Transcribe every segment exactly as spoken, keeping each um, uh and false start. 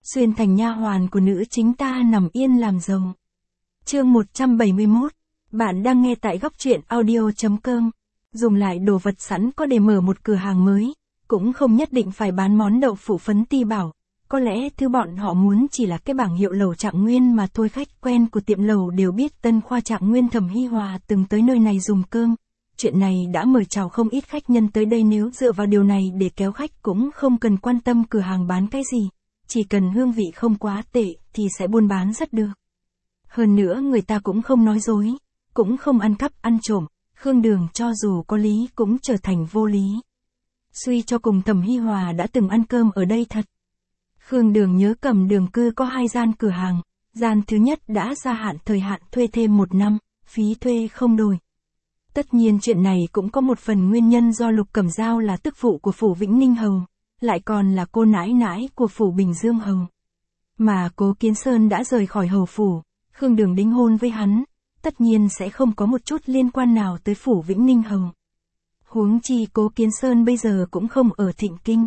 xuyên thành nha hoàn của nữ chính ta nằm yên làm giàu. Chương một trăm bảy mươi mốt. Bạn đang nghe tại góc truyện audio chấm com. Dùng lại đồ vật sẵn có để mở một cửa hàng mới, cũng không nhất định phải bán món đậu phụ phấn Ti Bảo. Có lẽ thứ bọn họ muốn chỉ là cái bảng hiệu lẩu Trạng Nguyên mà thôi. Khách quen của tiệm lẩu đều biết tân khoa Trạng Nguyên Thẩm Hi Hòa từng tới nơi này dùng cơm. Chuyện này đã mời chào không ít khách nhân tới đây, nếu dựa vào điều này để kéo khách cũng không cần quan tâm cửa hàng bán cái gì. Chỉ cần hương vị không quá tệ thì sẽ buôn bán rất được. Hơn nữa người ta cũng không nói dối, cũng không ăn cắp ăn trộm, Khương Đường cho dù có lý cũng trở thành vô lý. Suy cho cùng Thẩm Hi Hòa đã từng ăn cơm ở đây thật. Khương Đường nhớ Cẩm Đường Cư có hai gian cửa hàng, gian thứ nhất đã gia hạn thời hạn thuê thêm một năm, phí thuê không đổi. Tất nhiên chuyện này cũng có một phần nguyên nhân do Lục Cẩm Dao là tức phụ của phủ Vĩnh Ninh Hầu, lại còn là cô nãi nãi của phủ Bình Dương Hầu. Mà Cố Kiến Sơn đã rời khỏi hầu phủ, Khương Đường đính hôn với hắn, tất nhiên sẽ không có một chút liên quan nào tới phủ Vĩnh Ninh Hầu. Huống chi Cố Kiến Sơn bây giờ cũng không ở Thịnh Kinh.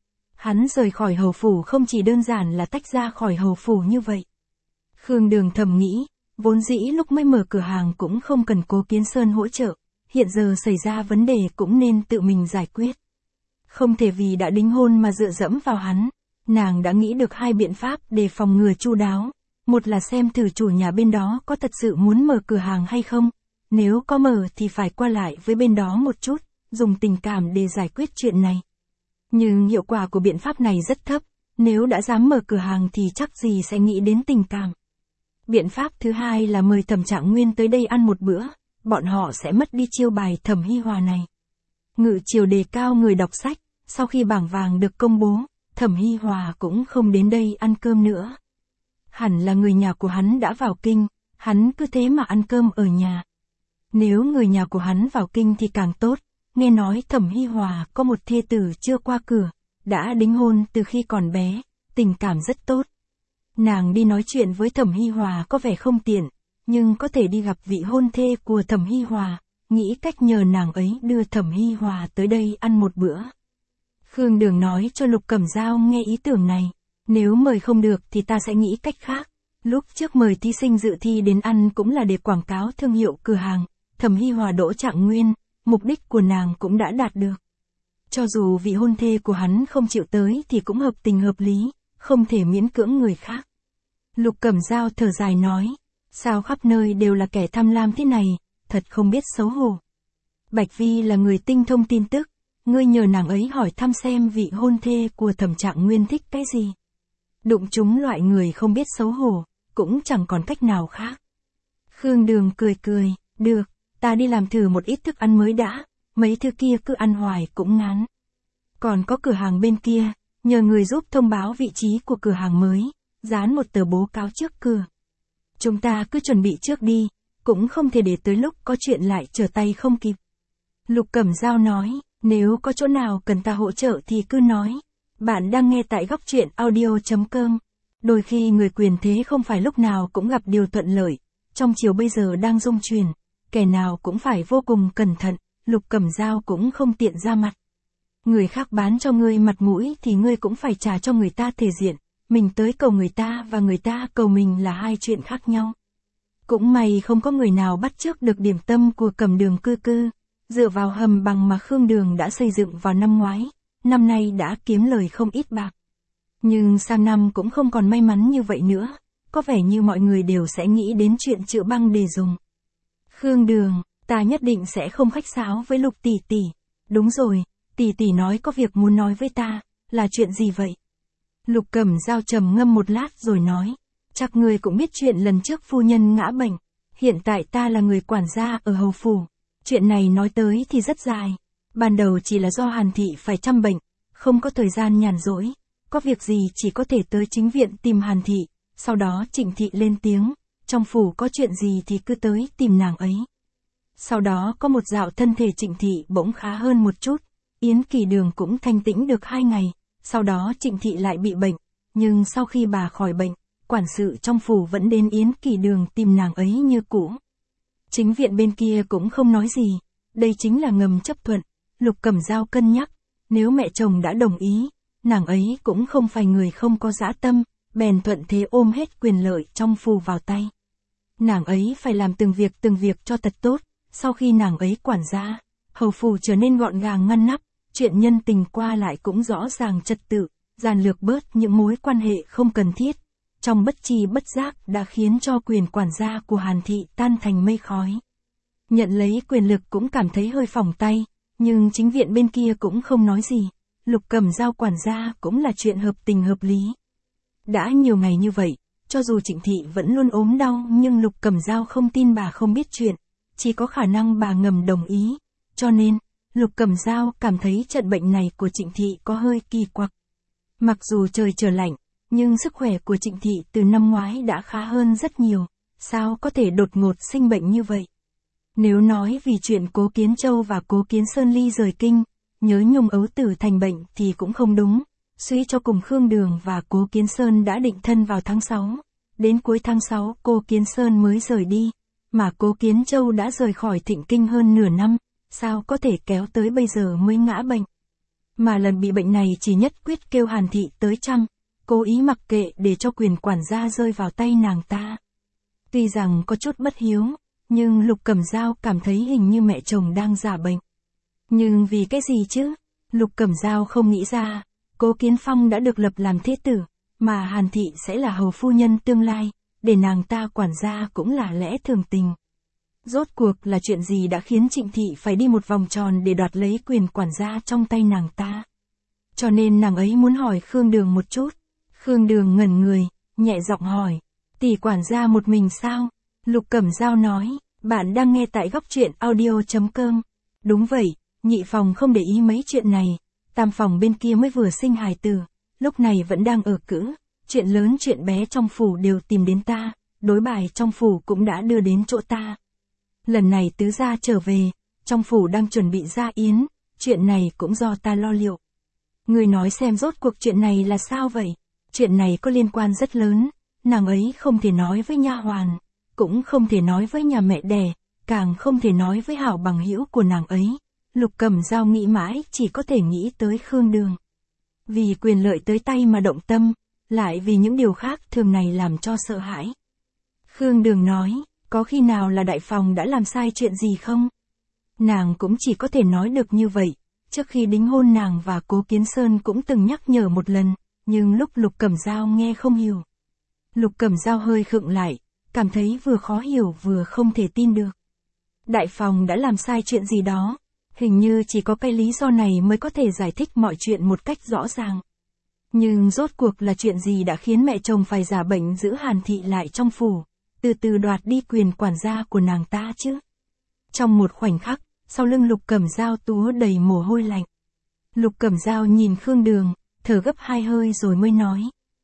Hắn rời khỏi hầu phủ không chỉ đơn giản là tách ra khỏi hầu phủ như vậy. Khương Đường thầm nghĩ, vốn dĩ lúc mới mở cửa hàng cũng không cần Cố Kiến Sơn hỗ trợ, hiện giờ xảy ra vấn đề cũng nên tự mình giải quyết. Không thể vì đã đính hôn mà dựa dẫm vào hắn. Nàng đã nghĩ được hai biện pháp để phòng ngừa chu đáo. Một là xem thử chủ nhà bên đó có thật sự muốn mở cửa hàng hay không. Nếu có mở thì phải qua lại với bên đó một chút, dùng tình cảm để giải quyết chuyện này. Nhưng hiệu quả của biện pháp này rất thấp, nếu đã dám mở cửa hàng thì chắc gì sẽ nghĩ đến tình cảm. Biện pháp thứ hai là mời Thẩm Trạng Nguyên tới đây ăn một bữa, bọn họ sẽ mất đi chiêu bài Thẩm Hi Hòa này. Ngự triều đề cao người đọc sách, sau khi bảng vàng được công bố, Thẩm Hi Hòa cũng không đến đây ăn cơm nữa. Hẳn là người nhà của hắn đã vào kinh, hắn cứ thế mà ăn cơm ở nhà. Nếu người nhà của hắn vào kinh thì càng tốt, nghe nói Thẩm Hi Hòa có một thê tử chưa qua cửa, đã đính hôn từ khi còn bé, tình cảm rất tốt. Nàng đi nói chuyện với Thẩm Hi Hòa có vẻ không tiện, nhưng có thể đi gặp vị hôn thê của Thẩm Hi Hòa, nghĩ cách nhờ nàng ấy đưa Thẩm Hi Hòa tới đây ăn một bữa. Khương Đường nói cho Lục Cẩm Dao nghe ý tưởng này, nếu mời không được thì ta sẽ nghĩ cách khác. Lúc trước mời thí sinh dự thi đến ăn cũng là để quảng cáo thương hiệu cửa hàng, Thẩm Hi Hòa đỗ Trạng Nguyên, mục đích của nàng cũng đã đạt được. Cho dù vị hôn thê của hắn không chịu tới thì cũng hợp tình hợp lý, không thể miễn cưỡng người khác. Lục Cẩm Dao thở dài nói, sao khắp nơi đều là kẻ tham lam thế này, thật không biết xấu hổ. Bạch Vi là người tinh thông tin tức, ngươi nhờ nàng ấy hỏi thăm xem vị hôn thê của Thẩm Trạng Nguyên thích cái gì. Đụng chúng loại người không biết xấu hổ, cũng chẳng còn cách nào khác. Khương Đường cười cười, được, ta đi làm thử một ít thức ăn mới đã, mấy thứ kia cứ ăn hoài cũng ngán. Còn có cửa hàng bên kia, nhờ người giúp thông báo vị trí của cửa hàng mới, dán một tờ bố cáo trước cửa. Chúng ta cứ chuẩn bị trước đi, cũng không thể để tới lúc có chuyện lại trở tay không kịp. Lục Cẩm Dao nói, nếu có chỗ nào cần ta hỗ trợ thì cứ nói. Bạn đang nghe tại góc truyện audio chấm com. Đôi khi người quyền thế không phải lúc nào cũng gặp điều thuận lợi. Trong chiều bây giờ đang rung chuyển, kẻ nào cũng phải vô cùng cẩn thận, Lục Cẩm Dao cũng không tiện ra mặt. Người khác bán cho ngươi mặt mũi thì ngươi cũng phải trả cho người ta thể diện. Mình tới cầu người ta và người ta cầu mình là hai chuyện khác nhau. Cũng may không có người nào bắt chước được điểm tâm của Cẩm Đường Cư Cư. Dựa vào hầm bằng mà Khương Đường đã xây dựng vào năm ngoái, năm nay đã kiếm lời không ít bạc. Nhưng sang năm cũng không còn may mắn như vậy nữa, có vẻ như mọi người đều sẽ nghĩ đến chuyện chữa băng để dùng. Khương Đường, ta nhất định sẽ không khách sáo với Lục tỷ tỷ. Đúng rồi, tỷ tỷ nói có việc muốn nói với ta, là chuyện gì vậy? Lục Cẩm Dao trầm ngâm một lát rồi nói, chắc ngươi cũng biết chuyện lần trước phu nhân ngã bệnh, hiện tại ta là người quản gia ở hầu phủ. Chuyện này nói tới thì rất dài. Ban đầu chỉ là do Hàn Thị phải chăm bệnh, không có thời gian nhàn rỗi, có việc gì chỉ có thể tới chính viện tìm Hàn Thị, sau đó Trịnh Thị lên tiếng, trong phủ có chuyện gì thì cứ tới tìm nàng ấy. Sau đó có một dạo thân thể Trịnh Thị bỗng khá hơn một chút, Yến Kỳ Đường cũng thanh tĩnh được hai ngày, sau đó Trịnh Thị lại bị bệnh, nhưng sau khi bà khỏi bệnh, quản sự trong phủ vẫn đến Yến Kỳ Đường tìm nàng ấy như cũ. Chính viện bên kia cũng không nói gì, đây chính là ngầm chấp thuận. Lục Cẩm Dao cân nhắc, nếu mẹ chồng đã đồng ý, nàng ấy cũng không phải người không có dã tâm, bèn thuận thế ôm hết quyền lợi trong phủ vào tay. Nàng ấy phải làm từng việc từng việc cho thật tốt, sau khi nàng ấy quản gia, hầu phủ trở nên gọn gàng ngăn nắp, chuyện nhân tình qua lại cũng rõ ràng trật tự, giản lược bớt những mối quan hệ không cần thiết. Trong bất tri bất giác đã khiến cho quyền quản gia của Hàn Thị tan thành mây khói. Nhận lấy quyền lực cũng cảm thấy hơi phỏng tay, nhưng chính viện bên kia cũng không nói gì. Lục Cẩm Dao quản gia cũng là chuyện hợp tình hợp lý. Đã nhiều ngày như vậy, cho dù Trịnh Thị vẫn luôn ốm đau nhưng Lục Cẩm Dao không tin bà không biết chuyện, chỉ có khả năng bà ngầm đồng ý. Cho nên, Lục Cẩm Dao cảm thấy trận bệnh này của Trịnh Thị có hơi kỳ quặc. Mặc dù trời trở lạnh, nhưng sức khỏe của Trịnh Thị từ năm ngoái đã khá hơn rất nhiều, sao có thể đột ngột sinh bệnh như vậy? Nếu nói vì chuyện Cố Kiến Châu và Cố Kiến Sơn ly rời kinh, nhớ nhung ấu tử thành bệnh thì cũng không đúng. Suy cho cùng Khương Đường và Cố Kiến Sơn đã định thân vào tháng sáu. Đến cuối tháng sáu Cố Kiến Sơn mới rời đi, mà Cố Kiến Châu đã rời khỏi Thịnh Kinh hơn nửa năm, sao có thể kéo tới bây giờ mới ngã bệnh. Mà lần bị bệnh này chỉ nhất quyết kêu Hàn Thị tới chăm, cố ý mặc kệ để cho quyền quản gia rơi vào tay nàng ta. Tuy rằng có chút bất hiếu, nhưng Lục Cẩm Dao cảm thấy hình như mẹ chồng đang giả bệnh. Nhưng vì cái gì chứ? Lục Cẩm Dao không nghĩ ra, Cố Kiến Phong đã được lập làm thế tử, mà Hàn Thị sẽ là hầu phu nhân tương lai, để nàng ta quản gia cũng là lẽ thường tình. Rốt cuộc là chuyện gì đã khiến Trịnh Thị phải đi một vòng tròn để đoạt lấy quyền quản gia trong tay nàng ta? Cho nên nàng ấy muốn hỏi Khương Đường một chút. Khương Đường ngẩn người, nhẹ giọng hỏi, tỷ quản gia một mình sao? Lục Cẩm Dao nói, bạn đang nghe tại góc truyện audio chấm com. Đúng vậy, nhị phòng không để ý mấy chuyện này, tam phòng bên kia mới vừa sinh hài tử, lúc này vẫn đang ở cữ, chuyện lớn chuyện bé trong phủ đều tìm đến ta, đối bài trong phủ cũng đã đưa đến chỗ ta. Lần này tứ gia trở về, trong phủ đang chuẩn bị gia yến, chuyện này cũng do ta lo liệu. Người nói xem rốt cuộc chuyện này là sao vậy? Chuyện này có liên quan rất lớn, nàng ấy không thể nói với nha hoàn, cũng không thể nói với nhà mẹ đẻ, càng không thể nói với hảo bằng hữu của nàng ấy. Lục Cẩm Dao nghĩ mãi chỉ có thể nghĩ tới Khương Đường. Vì quyền lợi tới tay mà động tâm, lại vì những điều khác thường này làm cho sợ hãi. Khương Đường nói, có khi nào là đại phòng đã làm sai chuyện gì không? Nàng cũng chỉ có thể nói được như vậy, trước khi đính hôn nàng và Cố Kiến Sơn cũng từng nhắc nhở một lần, nhưng lúc Lục Cẩm Dao nghe không hiểu. Lục Cẩm Dao hơi khựng lại, cảm thấy vừa khó hiểu vừa không thể tin được. Đại phòng đã làm sai chuyện gì đó, hình như chỉ có cái lý do này mới có thể giải thích mọi chuyện một cách rõ ràng. Nhưng rốt cuộc là chuyện gì đã khiến mẹ chồng phải giả bệnh giữ Hàn Thị lại trong phủ, từ từ đoạt đi quyền quản gia của nàng ta chứ? Trong một khoảnh khắc, sau lưng Lục Cẩm Dao túa đầy mồ hôi lạnh. Lục Cẩm Dao nhìn Khương Đường, thở gấp hai hơi rồi mới nói.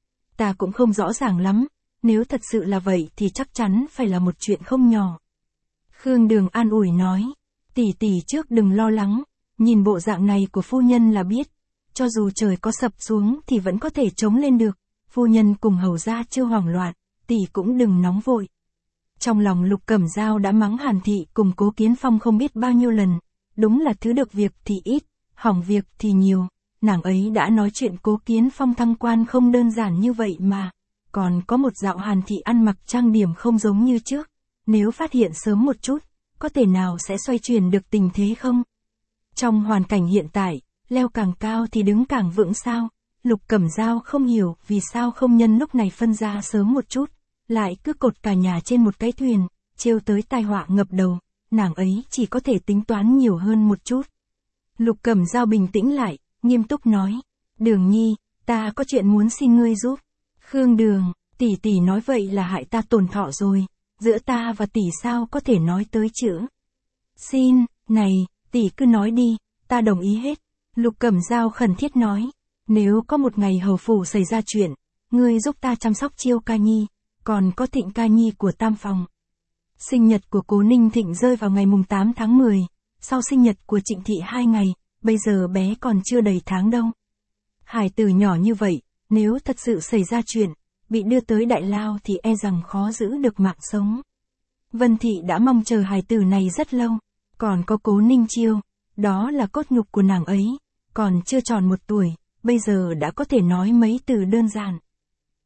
Ta cũng không rõ ràng lắm, nếu thật sự là vậy thì chắc chắn phải là một chuyện không nhỏ. Khương Đường an ủi nói, tỷ tỷ trước đừng lo lắng, nhìn bộ dạng này của phu nhân là biết, cho dù trời có sập xuống thì vẫn có thể chống lên được, phu nhân cùng hầu gia chưa hoảng loạn, tỷ cũng đừng nóng vội. Trong lòng Lục Cẩm Dao đã mắng Hàn Thị cùng Cố Kiến Phong không biết bao nhiêu lần, đúng là thứ được việc thì ít, hỏng việc thì nhiều, nàng ấy đã nói chuyện Cố Kiến Phong thăng quan không đơn giản như vậy mà, còn có một dạo Hàn Thị ăn mặc trang điểm không giống như trước, nếu phát hiện sớm một chút, có thể nào sẽ xoay chuyển được tình thế không? Trong hoàn cảnh hiện tại, leo càng cao thì đứng càng vững sao? Lục Cẩm Dao không hiểu vì sao không nhân lúc này phân ra sớm một chút, lại cứ cột cả nhà trên một cái thuyền, trêu tới tai họa ngập đầu, nàng ấy chỉ có thể tính toán nhiều hơn một chút. Lục Cẩm Dao bình tĩnh lại, nghiêm túc nói, Đường Nhi, ta có chuyện muốn xin ngươi giúp. Khương Đường, tỷ tỷ nói vậy là hại ta tổn thọ rồi, giữa ta và tỷ sao có thể nói tới chữ xin, này, tỷ cứ nói đi, ta đồng ý hết. Lục Cẩm Dao khẩn thiết nói, nếu có một ngày hầu phủ xảy ra chuyện, ngươi giúp ta chăm sóc Chiêu Ca Nhi, còn có Thịnh Ca Nhi của tam phòng. Sinh nhật của Cố Ninh Thịnh rơi vào ngày mùng tám tháng mười, sau sinh nhật của Trịnh Thị hai ngày, bây giờ bé còn chưa đầy tháng đâu. Hải tử nhỏ như vậy, nếu thật sự xảy ra chuyện, bị đưa tới đại lao thì e rằng khó giữ được mạng sống. Vân Thị đã mong chờ hài tử này rất lâu, còn có Cố Ninh Chiêu, đó là cốt nhục của nàng ấy, còn chưa tròn một tuổi, bây giờ đã có thể nói mấy từ đơn giản.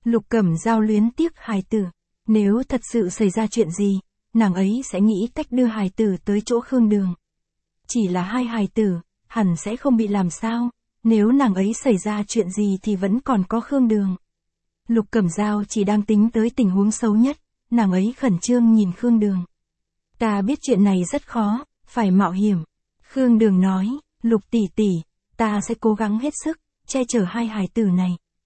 Lục Cẩm Dao luyến tiếc hài tử. Nếu thật sự xảy ra chuyện gì, nàng ấy sẽ nghĩ cách đưa hài tử tới chỗ Khương Đường. Chỉ là hai hài tử, hẳn sẽ không bị làm sao, nếu nàng ấy xảy ra chuyện gì thì vẫn còn có Khương Đường. Lục Cẩm Dao chỉ đang tính tới tình huống xấu nhất, nàng ấy khẩn trương nhìn Khương Đường. Ta biết chuyện này rất khó, phải mạo hiểm. Khương Đường nói, Lục tỷ tỷ, ta sẽ cố gắng hết sức, che chở hai hài tử này.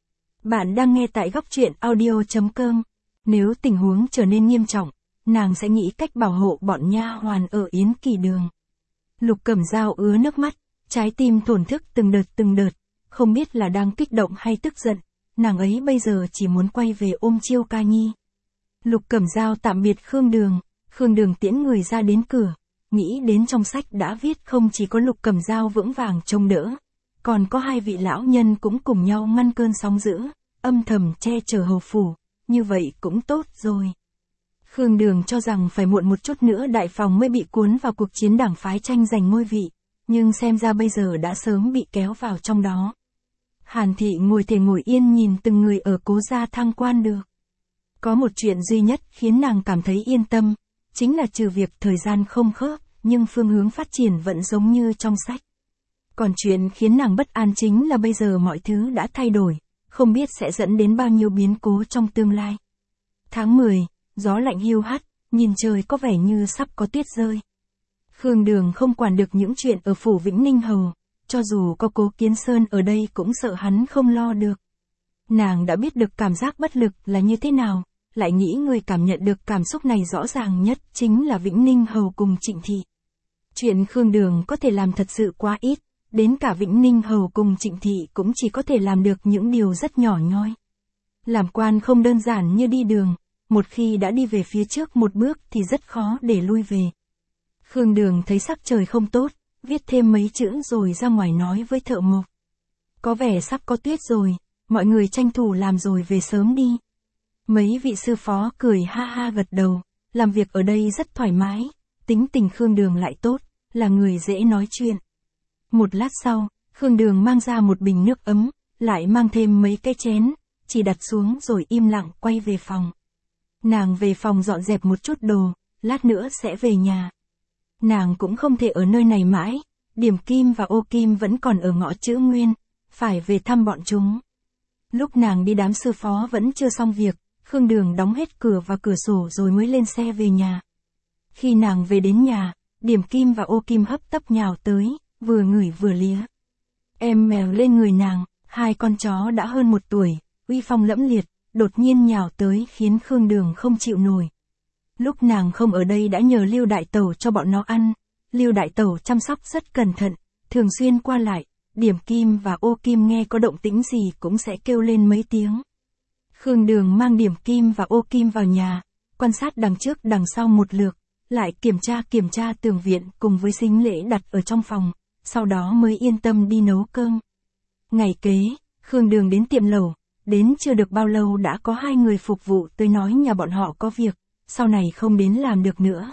Bạn đang nghe tại góc truyện audio chấm com. Nếu tình huống trở nên nghiêm trọng, nàng sẽ nghĩ cách bảo hộ bọn nha hoàn ở Yến Kỳ Đường. Lục Cẩm Dao ứa nước mắt, trái tim thổn thức từng đợt từng đợt, không biết là đang kích động hay tức giận, nàng ấy bây giờ chỉ muốn quay về ôm Chiêu Ca Nhi. Lục Cẩm Dao tạm biệt Khương Đường, Khương Đường tiễn người ra đến cửa, nghĩ đến trong sách đã viết không chỉ có Lục Cẩm Dao vững vàng trông đỡ, còn có hai vị lão nhân cũng cùng nhau ngăn cơn sóng dữ, âm thầm che chở hầu phủ, như vậy cũng tốt rồi. Khương Đường cho rằng phải muộn một chút nữa đại phòng mới bị cuốn vào cuộc chiến đảng phái tranh giành ngôi vị, nhưng xem ra bây giờ đã sớm bị kéo vào trong đó. Hàn Thị ngồi thề ngồi yên nhìn từng người ở Cố gia thăng quan được. Có một chuyện duy nhất khiến nàng cảm thấy yên tâm, chính là trừ việc thời gian không khớp, nhưng phương hướng phát triển vẫn giống như trong sách. Còn chuyện khiến nàng bất an chính là bây giờ mọi thứ đã thay đổi, không biết sẽ dẫn đến bao nhiêu biến cố trong tương lai. Tháng mười, gió lạnh hiu hắt, nhìn trời có vẻ như sắp có tuyết rơi. Khương Đường không quản được những chuyện ở phủ Vĩnh Ninh Hầu, cho dù có Cố Kiến Sơn ở đây cũng sợ hắn không lo được. Nàng đã biết được cảm giác bất lực là như thế nào, lại nghĩ người cảm nhận được cảm xúc này rõ ràng nhất chính là Vĩnh Ninh Hầu cùng Trịnh Thị. Chuyện Khương Đường có thể làm thật sự quá ít, đến cả Vĩnh Ninh Hầu cùng Trịnh Thị cũng chỉ có thể làm được những điều rất nhỏ nhoi. Làm quan không đơn giản như đi đường, một khi đã đi về phía trước một bước thì rất khó để lui về. Khương Đường thấy sắc trời không tốt, viết thêm mấy chữ rồi ra ngoài nói với thợ mộc. Có vẻ sắp có tuyết rồi, mọi người tranh thủ làm rồi về sớm đi. Mấy vị sư phó cười ha ha gật đầu, làm việc ở đây rất thoải mái, tính tình Khương Đường lại tốt, là người dễ nói chuyện. Một lát sau, Khương Đường mang ra một bình nước ấm, lại mang thêm mấy cái chén, chỉ đặt xuống rồi im lặng quay về phòng. Nàng về phòng dọn dẹp một chút đồ, lát nữa sẽ về nhà. Nàng cũng không thể ở nơi này mãi, Điểm Kim và Ô Kim vẫn còn ở ngõ Chữ Nguyên, phải về thăm bọn chúng. Lúc nàng đi đám sư phó vẫn chưa xong việc, Khương Đường đóng hết cửa và cửa sổ rồi mới lên xe về nhà. Khi nàng về đến nhà, Điểm Kim và Ô Kim hấp tấp nhào tới, vừa ngửi vừa lía. Em mèo lên người nàng, hai con chó đã hơn một tuổi, uy phong lẫm liệt, đột nhiên nhào tới khiến Khương Đường không chịu nổi. Lúc nàng không ở đây đã nhờ Lưu Đại Tẩu cho bọn nó ăn, Lưu Đại Tẩu chăm sóc rất cẩn thận, thường xuyên qua lại, Điểm Kim và Ô Kim nghe có động tĩnh gì cũng sẽ kêu lên mấy tiếng. Khương Đường mang Điểm Kim và Ô Kim vào nhà, quan sát đằng trước đằng sau một lượt, lại kiểm tra kiểm tra tường viện cùng với sính lễ đặt ở trong phòng, sau đó mới yên tâm đi nấu cơm. Ngày kế, Khương Đường đến tiệm lẩu, đến chưa được bao lâu đã có hai người phục vụ tới nói nhà bọn họ có việc, sau này không đến làm được nữa.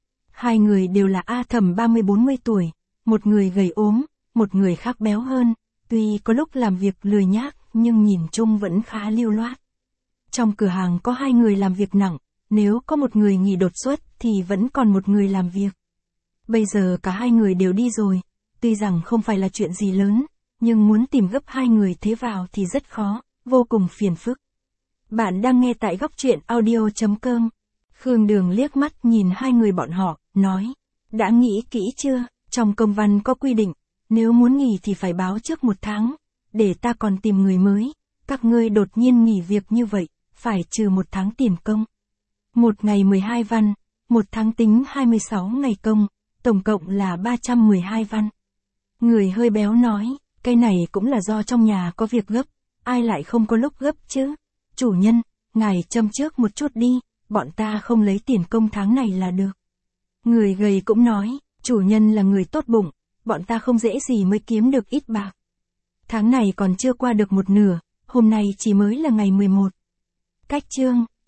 Hai người đều là A Thẩm ba mươi bốn mươi tuổi, một người gầy ốm, một người khác béo hơn, tuy có lúc làm việc lười nhác nhưng nhìn chung vẫn khá lưu loát. Trong cửa hàng có hai người làm việc nặng, nếu có một người nghỉ đột xuất thì vẫn còn một người làm việc. Bây giờ cả hai người đều đi rồi, tuy rằng không phải là chuyện gì lớn, nhưng muốn tìm gấp hai người thế vào thì rất khó, vô cùng phiền phức. Bạn đang nghe tại góc truyện audio chấm com. Khương Đường liếc mắt nhìn hai người bọn họ, nói, đã nghĩ kỹ chưa, trong công văn có quy định, nếu muốn nghỉ thì phải báo trước một tháng, để ta còn tìm người mới, các ngươi đột nhiên nghỉ việc như vậy, phải trừ một tháng tiền công. Một ngày mười hai văn, một tháng tính hai mươi sáu ngày công, tổng cộng là ba trăm mười hai văn. Người hơi béo nói, cái này cũng là do trong nhà có việc gấp, ai lại không có lúc gấp chứ. Chủ nhân, ngài châm trước một chút đi, bọn ta không lấy tiền công tháng này là được. Người gầy cũng nói, chủ nhân là người tốt bụng, bọn ta không dễ gì mới kiếm được ít bạc. Tháng này còn chưa qua được một nửa, hôm nay chỉ mới là ngày mười một. Cách chương